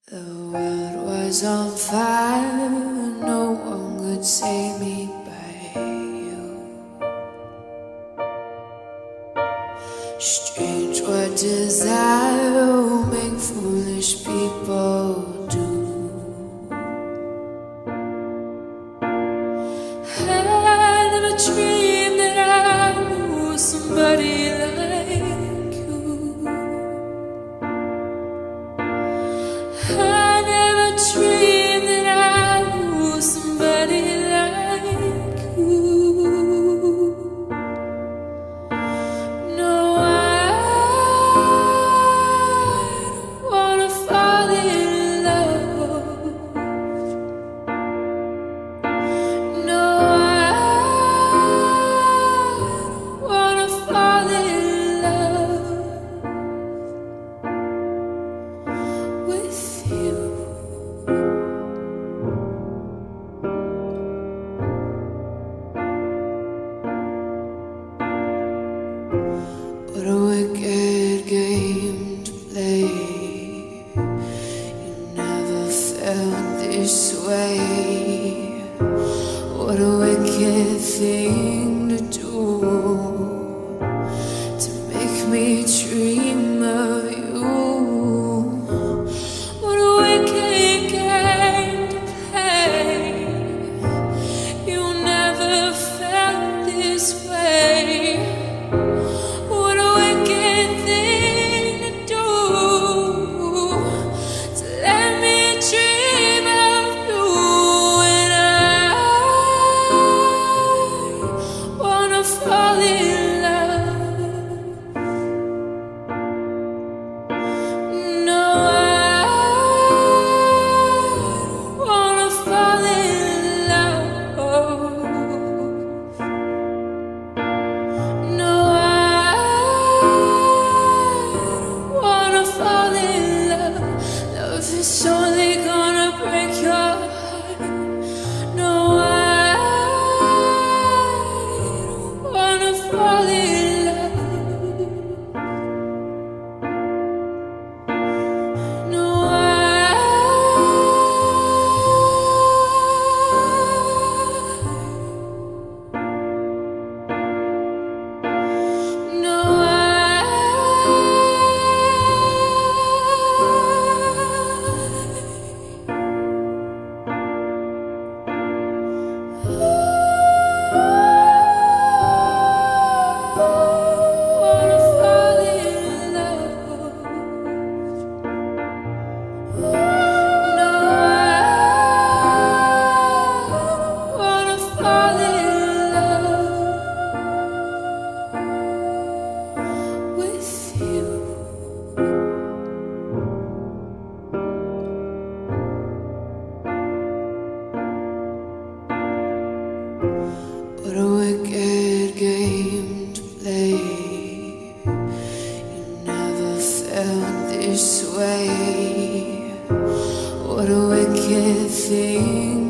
The world was on fire, no one could save me but you. Strange what desire will make foolish people do. I never dreamed that I knew somebody like you. I never dreamed that I knew somebody like you. No, I don't wanna fall in love. No, I don't wanna fall in love with you. What a wicked game to play. You never felt this way. What a wicked thing to do, to make me dream of you. What a wicked game to play. You never felt this way. What a wicked thing to do, to let me dream of you. And I wanna fall in love. No, I don't wanna fall in love. No, wanna fall in love. Love is only gonna break your heart. No, I don't wanna fall in love. No, what a wicked game to play. You never felt this way. What a wicked thing